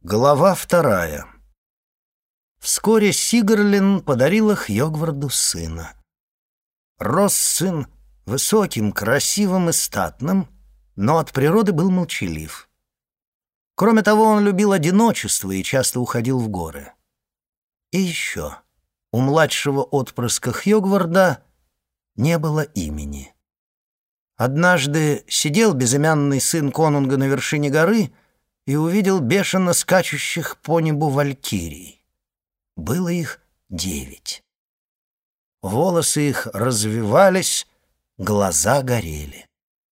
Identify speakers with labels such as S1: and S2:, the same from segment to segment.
S1: Глава 2. Вскоре Сигрлин подарила Хьёгварду сына. Рос сын высоким, красивым и статным, но от природы был молчалив. Кроме того, он любил одиночество и часто уходил в горы. И еще, у младшего отпрыска Хьёгварда не было имени. Однажды сидел безымянный сын конунга на вершине горы и увидел бешено скачущих по небу валькирий. Было их 9. Волосы их развивались, глаза горели.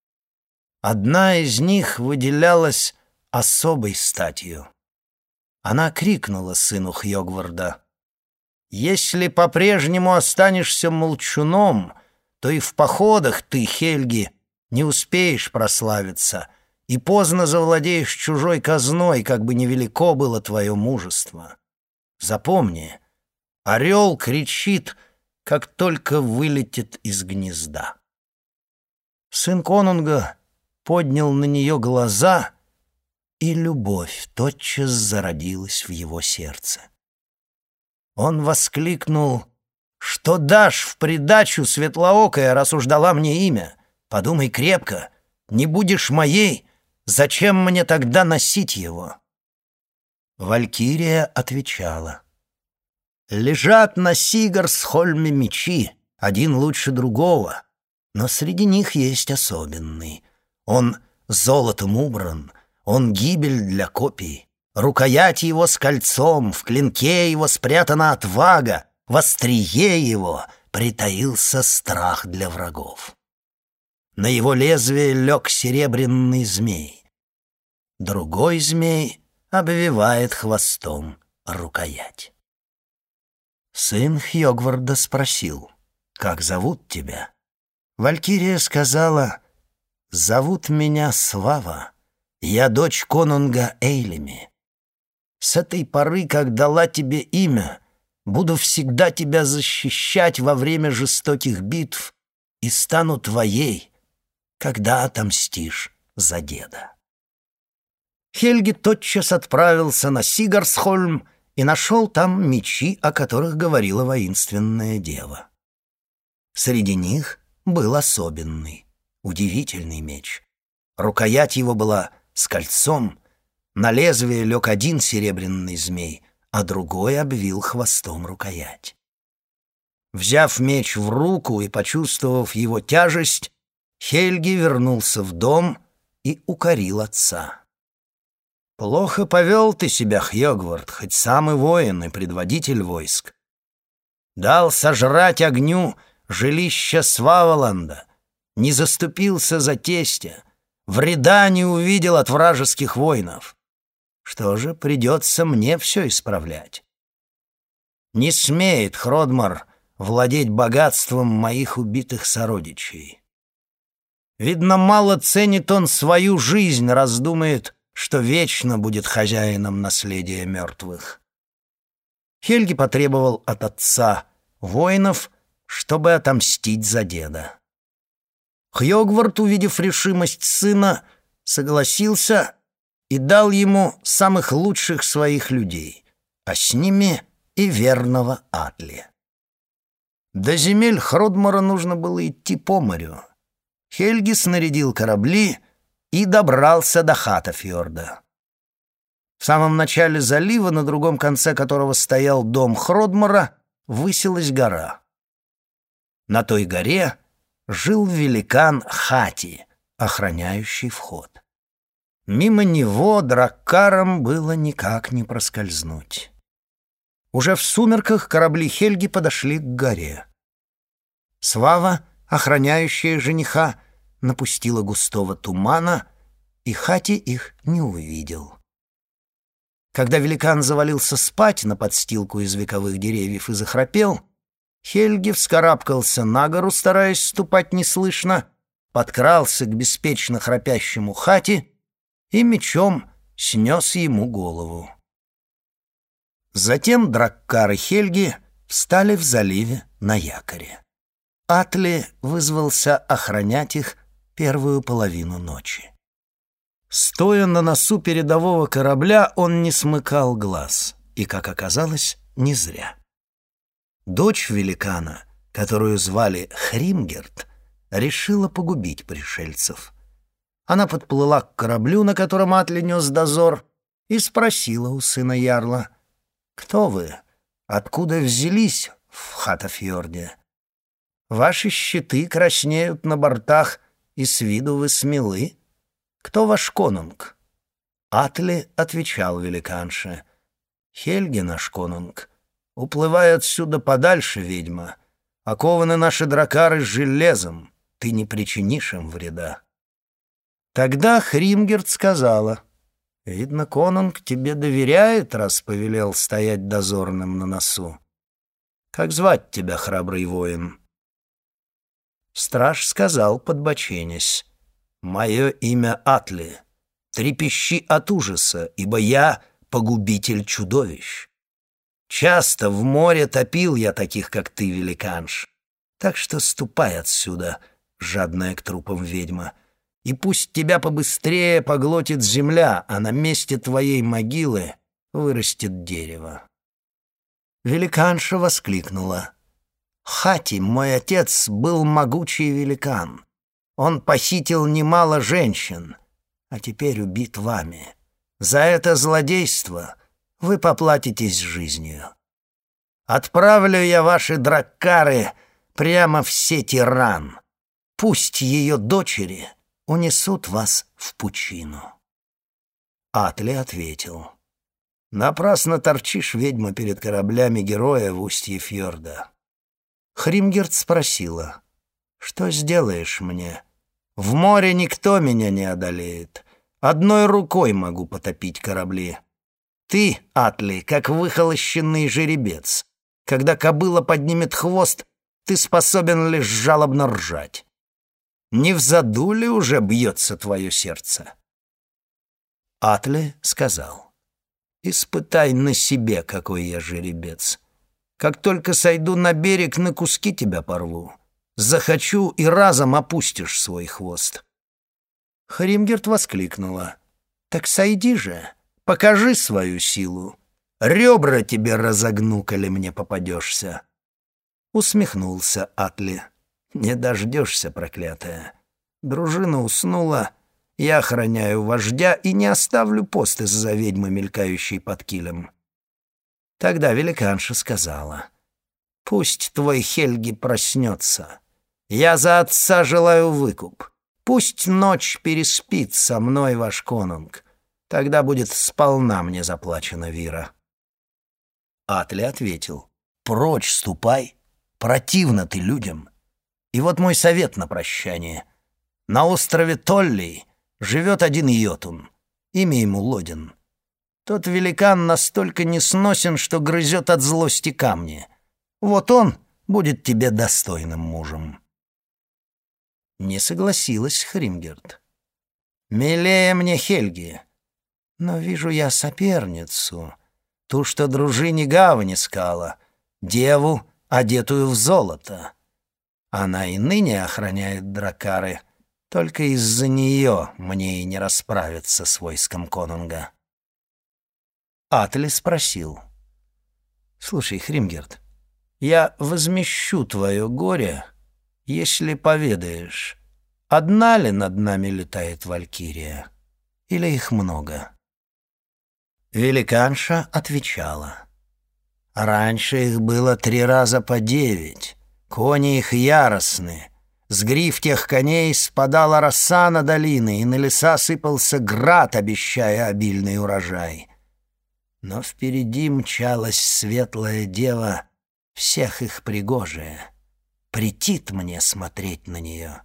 S1: Одна из них выделялась особой статью. Она крикнула сыну Хьёгварда: «Если по-прежнему останешься молчуном, то и в походах ты, Хельги, не успеешь прославиться и поздно завладеешь чужой казной, как бы невелико было твое мужество. Запомни, орел кричит, как только вылетит из гнезда». Сын конунга поднял на нее глаза, и любовь тотчас зародилась в его сердце. Он воскликнул: «Что дашь в придачу, светлоокая, раз уж дала мне имя? Подумай крепко, не будешь моей, зачем мне тогда носить его?» Валькирия отвечала: «Лежат на Сигарсхольме мечи, один лучше другого, но среди них есть особенный. Он золотом убран, он гибель для копий. Рукоять его с кольцом, в клинке его спрятана отвага, в острие его притаился страх для врагов. На его лезвие лег серебряный змей. Другой змей обвивает хвостом рукоять». Сын Хьёгварда спросил: «Как зовут тебя?» Валькирия сказала: «Зовут меня Свава, я дочь конунга Эйлеми. С этой поры, как дала тебе имя, буду всегда тебя защищать во время жестоких битв и стану твоей, когда отомстишь за деда». Хельги тотчас отправился на Сигарсхольм и нашел там мечи, о которых говорила воинственная дева. Среди них был особенный, удивительный меч. Рукоять его была с кольцом, на лезвие лег один серебряный змей, а другой обвил хвостом рукоять. Взяв меч в руку и почувствовав его тяжесть, Хельги вернулся в дом и укорил отца. «Плохо повел ты себя, Хьёгвард, хоть сам и воин, и предводитель войск. Дал сожрать огню жилище Сваволанда, не заступился за тестя, вреда не увидел от вражеских воинов. Что же, придется мне все исправлять. Не смеет Хродмар владеть богатством моих убитых сородичей. Видно, мало ценит он свою жизнь, раз думает, что вечно будет хозяином наследия мертвых». Хельги потребовал от отца воинов, чтобы отомстить за деда. Хьёгвард, увидев решимость сына, согласился и дал ему самых лучших своих людей, а с ними и верного Атли. До земель Хродмара нужно было идти по морю. Хельги снарядил корабли и добрался до Хатафьорда. В самом начале залива, на другом конце которого стоял дом Хродмара, высилась гора. На той горе жил великан Хати, охраняющий вход. Мимо него драккарам было никак не проскользнуть. Уже в сумерках корабли Хельги подошли к горе. Свава, охраняющая жениха, напустила густого тумана, и Хати их не увидел. Когда великан завалился спать на подстилку из вековых деревьев и захрапел, Хельги вскарабкался на гору, стараясь ступать неслышно, подкрался к беспечно храпящему Хати и мечом снес ему голову. Затем драккар и Хельги встали в заливе на якоре. Атли вызвался охранять их первую половину ночи. Стоя на носу передового корабля, он не смыкал глаз, и, как оказалось, не зря. Дочь великана, которую звали Хримгерт, решила погубить пришельцев. Она подплыла к кораблю, на котором Атли нес дозор, и спросила у сына ярла: «Кто вы? Откуда взялись в Хатафьорде? Ваши щиты краснеют на бортах, и с виду вы смелы. Кто ваш конунг?» Атли отвечал великанше: «Хельги наш конунг. Уплывай отсюда подальше, ведьма. Окованы наши дракары железом, ты не причинишь им вреда». Тогда Хримгерт сказала: «Видно, конунг тебе доверяет, раз повелел стоять дозорным на носу. Как звать тебя, храбрый воин?» Страж сказал, подбоченясь: «Мое имя Атли. Трепещи от ужаса, ибо я погубитель чудовищ. Часто в море топил я таких, как ты, великанш. Так что ступай отсюда, жадная к трупам ведьма, и пусть тебя побыстрее поглотит земля, а на месте твоей могилы вырастет дерево». Великанша воскликнула: «Хати, мой отец, был могучий великан. Он похитил немало женщин, а теперь убит вами. За это злодейство вы поплатитесь жизнью. Отправлю я ваши драккары прямо в сети ран. Пусть ее дочери унесут вас в пучину». Атли ответил: «Напрасно торчишь, ведьма, перед кораблями героя в устье фьорда». Хримгерт спросила: «Что сделаешь мне? В море никто меня не одолеет. Одной рукой могу потопить корабли. Ты, Атли, как выхолощенный жеребец. Когда кобыла поднимет хвост, ты способен лишь жалобно ржать. Не в заду ли уже бьется твое сердце?» Атли сказал: «Испытай на себе, какой я жеребец. Как только сойду на берег, на куски тебя порву. Захочу, и разом опустишь свой хвост». Хримгерт воскликнула: «Так сойди же, покажи свою силу. Ребра тебе разогну, коли мне попадешься». Усмехнулся Атли: «Не дождешься, проклятая. Дружина уснула, я охраняю вождя и не оставлю пост из-за ведьмы, мелькающей под килем». Тогда великанша сказала: «Пусть твой Хельги проснется. Я за отца желаю выкуп. Пусть ночь переспит со мной ваш конунг. Тогда будет сполна мне заплачена вира». Атли ответил: «Прочь ступай, противно ты людям. И вот мой совет на прощание. На острове Толлий живет один йотун, имя ему Лодин. Тот великан настолько несносен, что грызет от злости камни. Вот он будет тебе достойным мужем». Не согласилась Хримгерт. «Милее мне Хельги, но вижу я соперницу, ту, что дружине гавань искала, деву, одетую в золото. Она и ныне охраняет дракары, только из-за нее мне и не расправиться с войском конунга». Атли спросил: «Слушай, Хримгерт, я возмещу твое горе, если поведаешь, одна ли над нами летает валькирия, или их много?» Великанша отвечала: «Раньше их было 3 раза по 9, кони их яростны. С гриф тех коней спадала роса на долины, и на леса сыпался град, обещая обильный урожай. Но впереди мчалась светлая дева, всех их пригожая. Претит мне смотреть на нее».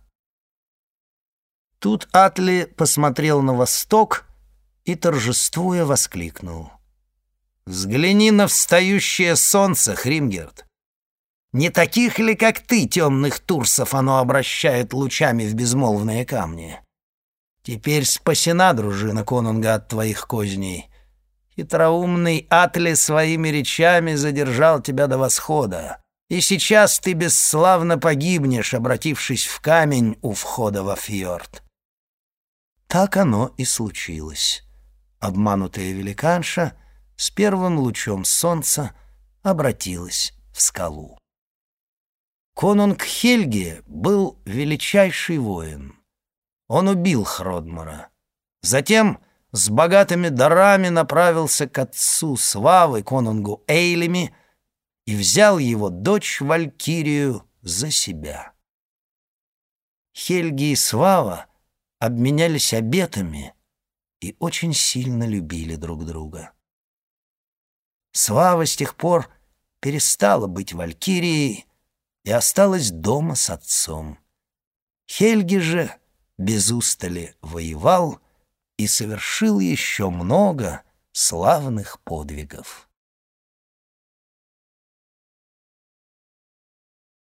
S1: Тут Атли посмотрел на восток и, торжествуя, воскликнул: «Взгляни на встающее солнце, Хримгерт. Не таких ли, как ты, темных турсов, оно обращает лучами в безмолвные камни? Теперь спасена дружина конунга от твоих козней. Хитроумный Атли своими речами задержал тебя до восхода, и сейчас ты бесславно погибнешь, обратившись в камень у входа во фьорд». Так оно и случилось. Обманутая великанша с первым лучом солнца обратилась в скалу. Конунг Хельги был величайший воин. Он убил Хродмара. Затем с богатыми дарами направился к отцу Свавы, конунгу Эйлеми, и взял его дочь Валькирию за себя. Хельги и Свава обменялись обетами и очень сильно любили друг друга. Свава с тех пор перестала быть Валькирией и осталась дома с отцом. Хельги же без устали воевал и совершил еще много славных подвигов.